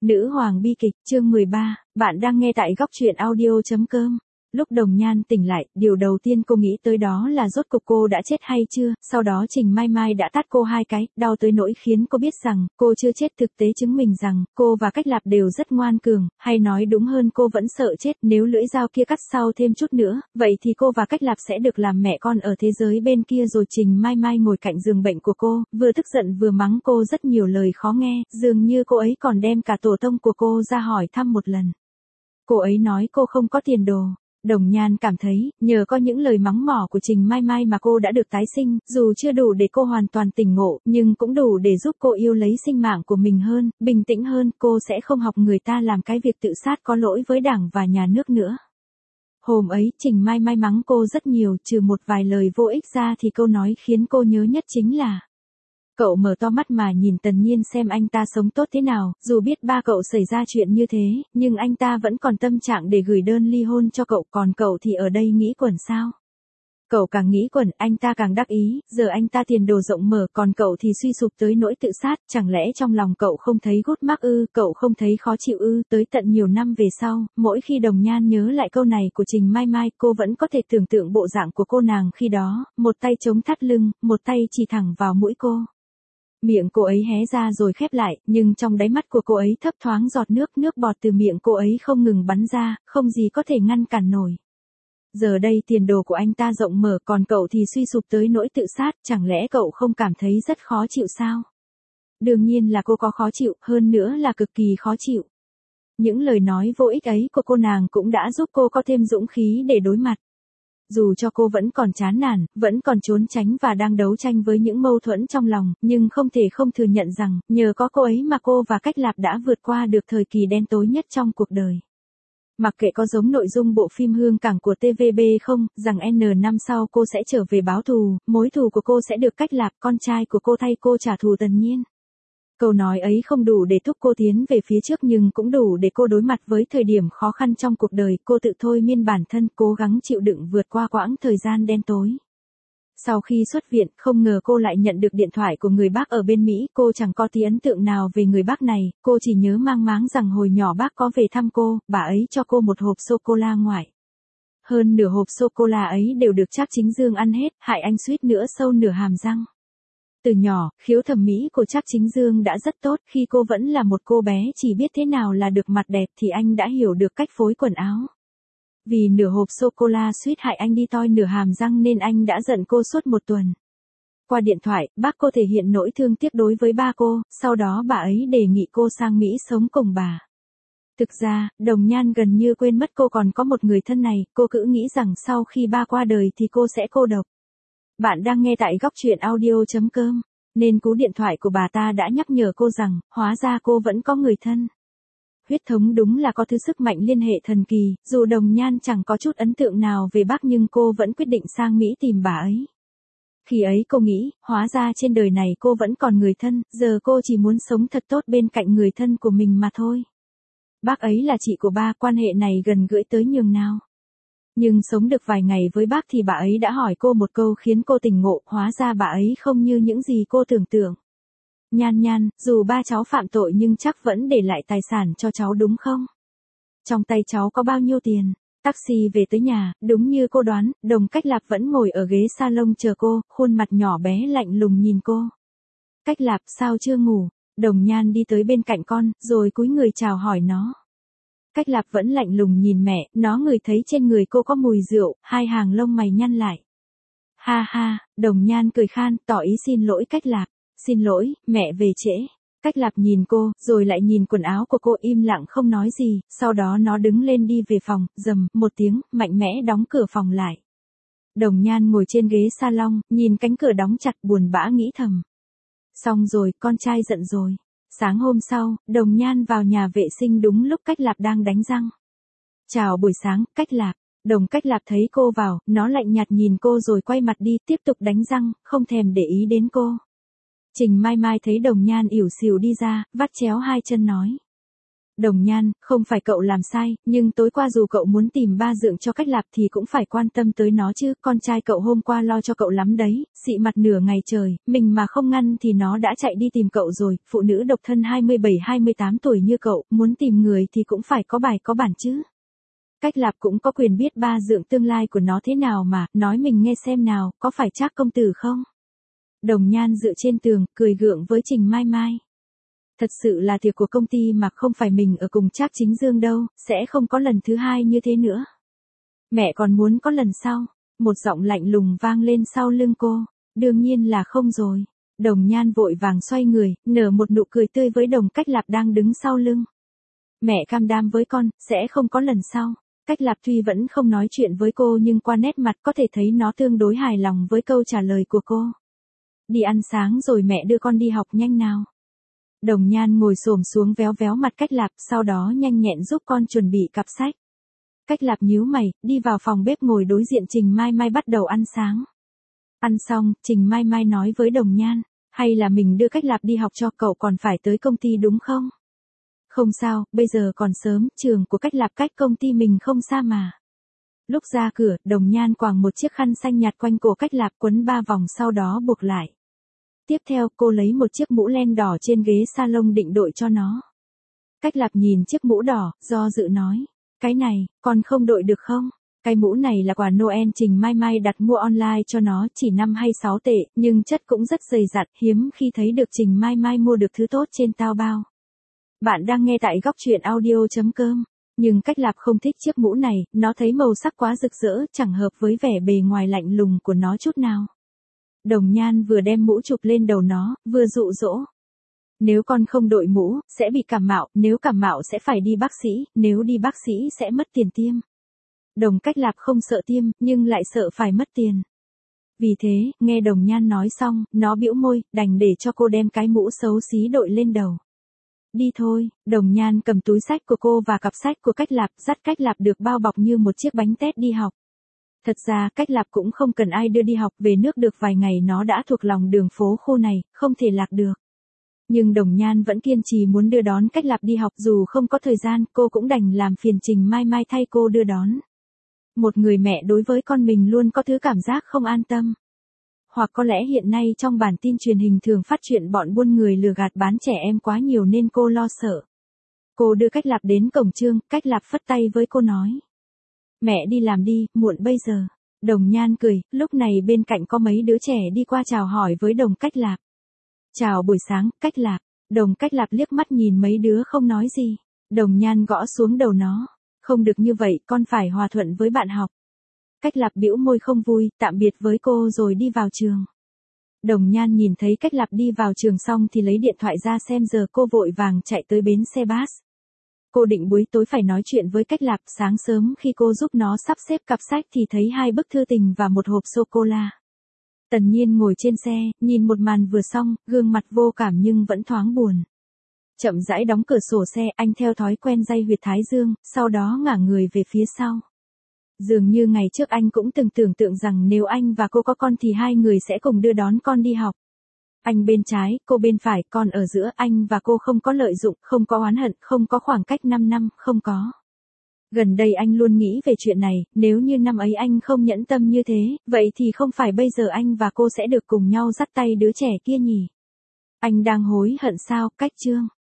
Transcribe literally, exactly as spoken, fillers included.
Nữ hoàng bi kịch, chương mười ba, bạn đang nghe tại góc truyện audio chấm com. Lúc Đồng Nhan tỉnh lại, điều đầu tiên cô nghĩ tới đó là rốt cuộc cô đã chết hay chưa, sau đó Trình Mai Mai đã tát cô hai cái, đau tới nỗi khiến cô biết rằng, cô chưa chết, thực tế chứng minh rằng, cô và Cách Lạp đều rất ngoan cường, hay nói đúng hơn cô vẫn sợ chết, nếu lưỡi dao kia cắt sau thêm chút nữa, vậy thì cô và Cách Lạp sẽ được làm mẹ con ở thế giới bên kia rồi. Trình Mai Mai ngồi cạnh giường bệnh của cô, vừa tức giận vừa mắng cô rất nhiều lời khó nghe, dường như cô ấy còn đem cả tổ tông của cô ra hỏi thăm một lần. Cô ấy nói cô không có tiền đồ. Đồng Nhan cảm thấy, nhờ có những lời mắng mỏ của Trình Mai Mai mà cô đã được tái sinh, dù chưa đủ để cô hoàn toàn tỉnh ngộ, nhưng cũng đủ để giúp cô yêu lấy sinh mạng của mình hơn, bình tĩnh hơn, cô sẽ không học người ta làm cái việc tự sát có lỗi với Đảng và nhà nước nữa. Hôm ấy, Trình Mai Mai mắng cô rất nhiều, trừ một vài lời vô ích ra thì câu nói khiến cô nhớ nhất chính là: cậu mở to mắt mà nhìn Tần Nhiên xem anh ta sống tốt thế nào, dù biết ba cậu xảy ra chuyện như thế, nhưng anh ta vẫn còn tâm trạng để gửi đơn ly hôn cho cậu, còn cậu thì ở đây nghĩ quẩn sao? Cậu càng nghĩ quẩn, anh ta càng đắc ý, giờ anh ta tiền đồ rộng mở, còn cậu thì suy sụp tới nỗi tự sát, chẳng lẽ trong lòng cậu không thấy gút mắc ư, cậu không thấy khó chịu ư? Tới tận nhiều năm về sau, mỗi khi Đồng Nhan nhớ lại câu này của Trình Mai Mai, cô vẫn có thể tưởng tượng bộ dạng của cô nàng khi đó, một tay chống thắt lưng, một tay chỉ thẳng vào mũi cô. Miệng cô ấy hé ra rồi khép lại, nhưng trong đáy mắt của cô ấy thấp thoáng giọt nước, nước bọt từ miệng cô ấy không ngừng bắn ra, không gì có thể ngăn cản nổi. Giờ đây tiền đồ của anh ta rộng mở, còn cậu thì suy sụp tới nỗi tự sát, chẳng lẽ cậu không cảm thấy rất khó chịu sao? Đương nhiên là cô có khó chịu, hơn nữa là cực kỳ khó chịu. Những lời nói vô ích ấy của cô nàng cũng đã giúp cô có thêm dũng khí để đối mặt. Dù cho cô vẫn còn chán nản, vẫn còn trốn tránh và đang đấu tranh với những mâu thuẫn trong lòng, nhưng không thể không thừa nhận rằng, nhờ có cô ấy mà cô và Cách Lạp đã vượt qua được thời kỳ đen tối nhất trong cuộc đời. Mặc kệ có giống nội dung bộ phim Hương Cảng của tê vê bê không, rằng N năm sau cô sẽ trở về báo thù, mối thù của cô sẽ được Cách Lạp, con trai của cô thay cô trả thù Tần Nhiên. Câu nói ấy không đủ để thúc cô tiến về phía trước nhưng cũng đủ để cô đối mặt với thời điểm khó khăn trong cuộc đời, cô tự thôi miên bản thân, cố gắng chịu đựng vượt qua quãng thời gian đen tối. Sau khi xuất viện, không ngờ cô lại nhận được điện thoại của người bác ở bên Mỹ, cô chẳng có tí ấn tượng nào về người bác này, cô chỉ nhớ mang máng rằng hồi nhỏ bác có về thăm cô, bà ấy cho cô một hộp sô-cô-la ngoại. Hơn nửa hộp sô-cô-la ấy đều được Trác Chính Dương ăn hết, hại anh suýt nữa sâu nửa hàm răng. Từ nhỏ, khiếu thẩm mỹ của Trác Chính Dương đã rất tốt, khi cô vẫn là một cô bé chỉ biết thế nào là được mặt đẹp thì anh đã hiểu được cách phối quần áo. Vì nửa hộp sô-cô-la suýt hại anh đi toi nửa hàm răng nên anh đã giận cô suốt một tuần. Qua điện thoại, bác cô thể hiện nỗi thương tiếc đối với ba cô, sau đó bà ấy đề nghị cô sang Mỹ sống cùng bà. Thực ra, Đồng Nhan gần như quên mất cô còn có một người thân này, cô cứ nghĩ rằng sau khi ba qua đời thì cô sẽ cô độc. Bạn đang nghe tại góc truyện audio chấm com, nên cú điện thoại của bà ta đã nhắc nhở cô rằng, hóa ra cô vẫn có người thân. Huyết thống đúng là có thứ sức mạnh liên hệ thần kỳ, dù Đồng Nhan chẳng có chút ấn tượng nào về bác nhưng cô vẫn quyết định sang Mỹ tìm bà ấy. Khi ấy cô nghĩ, hóa ra trên đời này cô vẫn còn người thân, giờ cô chỉ muốn sống thật tốt bên cạnh người thân của mình mà thôi. Bác ấy là chị của ba, quan hệ này gần gũi tới nhường nào. Nhưng sống được vài ngày với bác thì bà ấy đã hỏi cô một câu khiến cô tỉnh ngộ, hóa ra bà ấy không như những gì cô tưởng tượng. Nhan Nhan, dù ba cháu phạm tội nhưng chắc vẫn để lại tài sản cho cháu đúng không? Trong tay cháu có bao nhiêu tiền? Taxi về tới nhà, đúng như cô đoán, Đồng Cách Lạp vẫn ngồi ở ghế salon chờ cô, khuôn mặt nhỏ bé lạnh lùng nhìn cô. Cách Lạp, sao chưa ngủ? Đồng Nhan đi tới bên cạnh con, rồi cúi người chào hỏi nó. Cách Lạp vẫn lạnh lùng nhìn mẹ, nó ngửi thấy trên người cô có mùi rượu, hai hàng lông mày nhăn lại. Ha ha, Đồng Nhan cười khan, tỏ ý xin lỗi Cách Lạp. Xin lỗi, mẹ về trễ. Cách Lạp nhìn cô, rồi lại nhìn quần áo của cô im lặng không nói gì, sau đó nó đứng lên đi về phòng, rầm, một tiếng, mạnh mẽ đóng cửa phòng lại. Đồng Nhan ngồi trên ghế salon, nhìn cánh cửa đóng chặt buồn bã nghĩ thầm. Xong rồi, con trai giận rồi. Sáng hôm sau, Đồng Nhan vào nhà vệ sinh đúng lúc Cách Lạp đang đánh răng. Chào buổi sáng, Cách Lạp. Đồng Cách Lạp thấy cô vào, nó lạnh nhạt nhìn cô rồi quay mặt đi, tiếp tục đánh răng, không thèm để ý đến cô. Trình Mai Mai thấy Đồng Nhan ỉu xìu đi ra, vắt chéo hai chân nói. Đồng Nhan, không phải cậu làm sai, nhưng tối qua dù cậu muốn tìm ba dượng cho Cách Lạp thì cũng phải quan tâm tới nó chứ, con trai cậu hôm qua lo cho cậu lắm đấy, xị mặt nửa ngày trời, mình mà không ngăn thì nó đã chạy đi tìm cậu rồi, phụ nữ độc thân hai mươi bảy hai mươi tám tuổi như cậu, muốn tìm người thì cũng phải có bài có bản chứ. Cách Lạp cũng có quyền biết ba dượng tương lai của nó thế nào mà, nói mình nghe xem nào, có phải Trác công tử không? Đồng Nhan dựa trên tường, cười gượng với Trình Mai Mai. Thật sự là tiệc của công ty mà không phải mình ở cùng Trác Chính Dương đâu, sẽ không có lần thứ hai như thế nữa. Mẹ còn muốn có lần sau. Một giọng lạnh lùng vang lên sau lưng cô. Đương nhiên là không rồi. Đồng Nhan vội vàng xoay người, nở một nụ cười tươi với Đồng Cách Lạp đang đứng sau lưng. Mẹ cam đoan với con, sẽ không có lần sau. Cách Lạp tuy vẫn không nói chuyện với cô nhưng qua nét mặt có thể thấy nó tương đối hài lòng với câu trả lời của cô. Đi ăn sáng rồi mẹ đưa con đi học nhanh nào. Đồng Nhan ngồi xổm xuống véo véo mặt Cách Lạp, sau đó nhanh nhẹn giúp con chuẩn bị cặp sách. Cách Lạp nhíu mày, đi vào phòng bếp ngồi đối diện Trình Mai Mai bắt đầu ăn sáng. Ăn xong, Trình Mai Mai nói với Đồng Nhan, hay là mình đưa Cách Lạp đi học cho cậu còn phải tới công ty đúng không? Không sao, bây giờ còn sớm, trường của Cách Lạp cách công ty mình không xa mà. Lúc ra cửa, Đồng Nhan quàng một chiếc khăn xanh nhạt quanh cổ Cách Lạp quấn ba vòng sau đó buộc lại. Tiếp theo, cô lấy một chiếc mũ len đỏ trên ghế salon định đội cho nó. Cách Lạp nhìn chiếc mũ đỏ, do dự nói, cái này, con không đội được không? Cái mũ này là quà Noel Trình Mai Mai đặt mua online cho nó, chỉ năm hay sáu tệ, nhưng chất cũng rất dày dặn, hiếm khi thấy được Trình Mai Mai mua được thứ tốt trên Taobao. Bạn đang nghe tại góc truyện audio chấm com. Nhưng Cách Lạp không thích chiếc mũ này, nó thấy màu sắc quá rực rỡ, chẳng hợp với vẻ bề ngoài lạnh lùng của nó chút nào. Đồng Nhan vừa đem mũ chụp lên đầu nó, vừa dụ dỗ. Nếu con không đội mũ, sẽ bị cảm mạo, nếu cảm mạo sẽ phải đi bác sĩ, nếu đi bác sĩ sẽ mất tiền tiêm. Đồng Cách Lạp không sợ tiêm, nhưng lại sợ phải mất tiền. Vì thế, nghe Đồng Nhan nói xong, nó bĩu môi, đành để cho cô đem cái mũ xấu xí đội lên đầu. Đi thôi, Đồng Nhan cầm túi sách của cô và cặp sách của Cách Lạp, dắt Cách Lạp được bao bọc như một chiếc bánh tét đi học. Thật ra, Cách Lạp cũng không cần ai đưa đi học, về nước được vài ngày nó đã thuộc lòng đường phố khu này, không thể lạc được. Nhưng Đồng Nhan vẫn kiên trì muốn đưa đón Cách Lạp đi học, dù không có thời gian, cô cũng đành làm phiền Trình Mai Mai thay cô đưa đón. Một người mẹ đối với con mình luôn có thứ cảm giác không an tâm. Hoặc có lẽ hiện nay trong bản tin truyền hình thường phát chuyện bọn buôn người lừa gạt bán trẻ em quá nhiều nên cô lo sợ. Cô đưa Cách Lạp đến cổng trường, Cách Lạp phất tay với cô nói. Mẹ đi làm đi, muộn bây giờ. Đồng Nhan cười, lúc này bên cạnh có mấy đứa trẻ đi qua chào hỏi với Đồng Cách Lạp. Chào buổi sáng, Cách Lạp. Đồng Cách Lạp liếc mắt nhìn mấy đứa không nói gì. Đồng Nhan gõ xuống đầu nó. Không được như vậy, con phải hòa thuận với bạn học. Cách Lạp bĩu môi không vui, tạm biệt với cô rồi đi vào trường. Đồng Nhan nhìn thấy Cách Lạp đi vào trường xong thì lấy điện thoại ra xem giờ, cô vội vàng chạy tới bến xe bus. Cô định buổi tối phải nói chuyện với Cách Lạp, sáng sớm khi cô giúp nó sắp xếp cặp sách thì thấy hai bức thư tình và một hộp sô-cô-la. Tần Nhiên ngồi trên xe, nhìn một màn vừa xong, gương mặt vô cảm nhưng vẫn thoáng buồn. Chậm rãi đóng cửa sổ xe, anh theo thói quen day huyệt thái dương, sau đó ngả người về phía sau. Dường như ngày trước anh cũng từng tưởng tượng rằng nếu anh và cô có con thì hai người sẽ cùng đưa đón con đi học. Anh bên trái, cô bên phải, con ở giữa, anh và cô không có lợi dụng, không có oán hận, không có khoảng cách năm năm, không có. Gần đây anh luôn nghĩ về chuyện này, nếu như năm ấy anh không nhẫn tâm như thế, vậy thì không phải bây giờ anh và cô sẽ được cùng nhau dắt tay đứa trẻ kia nhỉ? Anh đang hối hận sao, Cách Trương?